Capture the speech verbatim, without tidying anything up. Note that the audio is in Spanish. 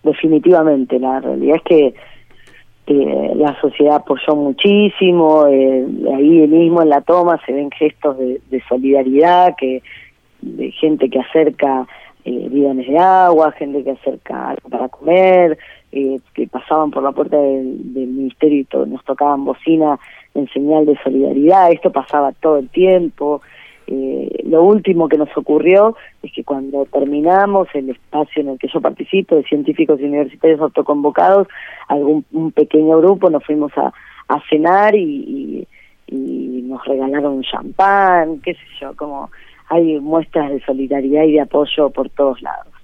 definitivamente. La realidad es que eh, la sociedad apoyó muchísimo, eh, ahí mismo en la toma se ven gestos de, de solidaridad, que de gente que acerca eh, bidones de agua, gente que acerca algo para comer, eh, que pasaban por la puerta del, del ministerio y to- nos tocaban bocina en señal de solidaridad. Esto pasaba todo el tiempo. Eh, lo último que nos ocurrió es que cuando terminamos el espacio en el que yo participo de científicos y universitarios autoconvocados, algún un pequeño grupo nos fuimos a, a cenar y, y, y nos regalaron champán, qué sé yo, como hay muestras de solidaridad y de apoyo por todos lados.